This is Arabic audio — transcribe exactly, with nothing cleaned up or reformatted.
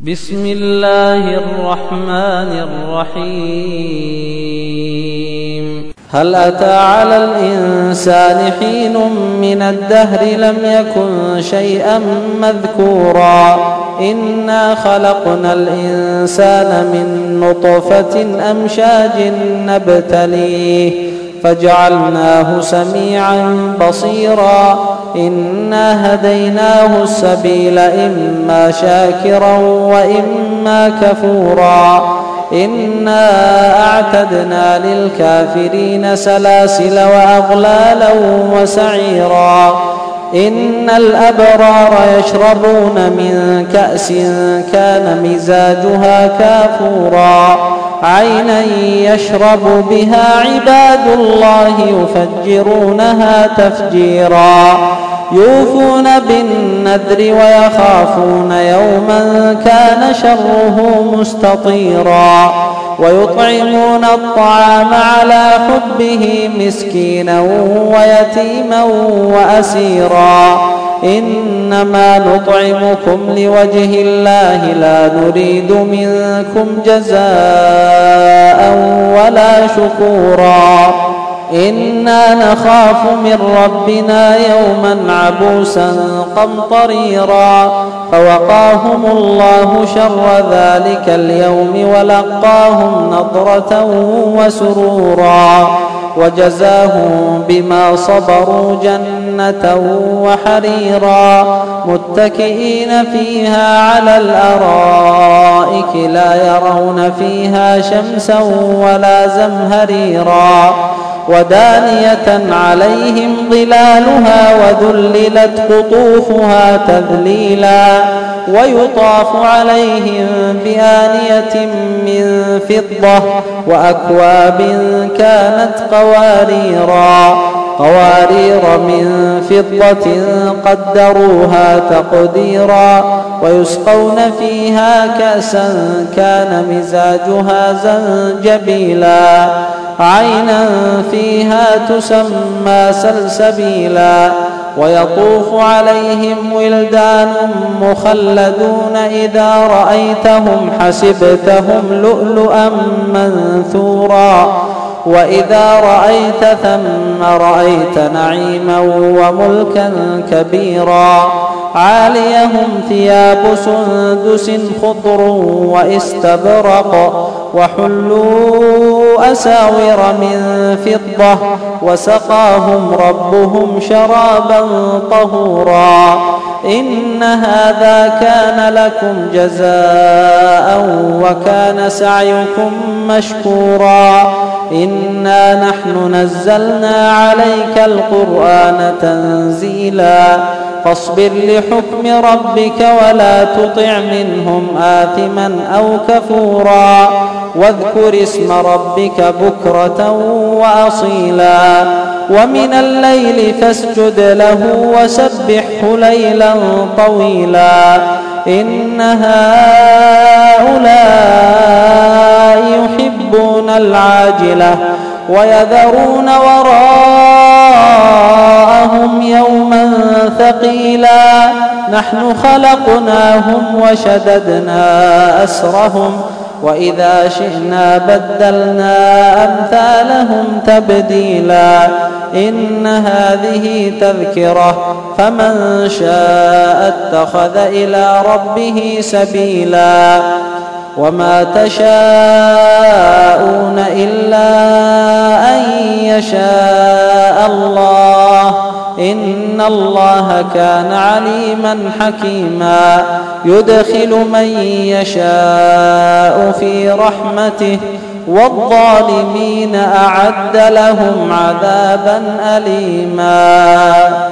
بسم الله الرحمن الرحيم. هل أتى على الإنسان حين من الدهر لم يكن شيئا مذكورا إنا خلقنا الإنسان من نطفة أمشاج نبتليه فجعلناه سميعا بصيرا إنا هديناه السبيل إما شاكرا وإما كفورا إنا أعتدنا للكافرين سلاسل وأغلالا وسعيرا إن الأبرار يشربون من كأس كان مزاجها كافورا عينا يشرب بها عباد الله يفجرونها تفجيرا يوفون بالنذر ويخافون يوما كان شره مستطيرا ويطعمون الطعام على حبه مسكينا ويتيما وأسيرا إنما نطعمكم لوجه الله لا نريد منكم جزاء ولا شكورا إنا نخاف من ربنا يوما عبوسا قمطريرا فوقاهم الله شر ذلك اليوم ولقاهم نضرة وسرورا وجزاهم بما صبروا جنة وحريرا متكئين فيها على الأرائك لا يرون فيها شمسا ولا زمهريرا ودانية عليهم ظلالها وذللت قطوفها تذليلا ويطاف عليهم بآنية من فضة وأكواب كانت قواريرا قوارير من فضة قدروها تقديرا ويسقون فيها كأسا كان مزاجها زنجبيلا عينا فيها تسمى سلسبيلا ويطوف عليهم ولدان مخلدون إذا رأيتهم حسبتهم لؤلؤا منثورا وإذا رأيت ثم رأيت نعيما وملكا كبيرا عاليهم ثياب سندس خضر واستبرق وحلوا أساور من فضة وسقاهم ربهم شرابا طهورا إن هذا كان لكم جزاء وكان سعيكم مشكورا إنا نحن نزلنا عليك القرآن تنزيلا فاصبر لحكم ربك ولا تطع منهم آثما أو كفورا واذكر اسم ربك بكرة وأصيلا ومن الليل فاسجد له وسبحه ليلا طويلا إن هؤلاء يحبون العاجلة ويذرون وراءهم يوما ثقيلا نحن خلقناهم وشددنا أسرهم وإذا شئنا بدلنا أمثالهم تبديلا إن هذه تذكرة فمن شاء اتخذ إلى ربه سبيلا وما تشاءون إلا أن يشاء الله إن الله كان عليما حكيما يدخل من يشاء في رحمته والظالمين أعد لهم عذابا أليما.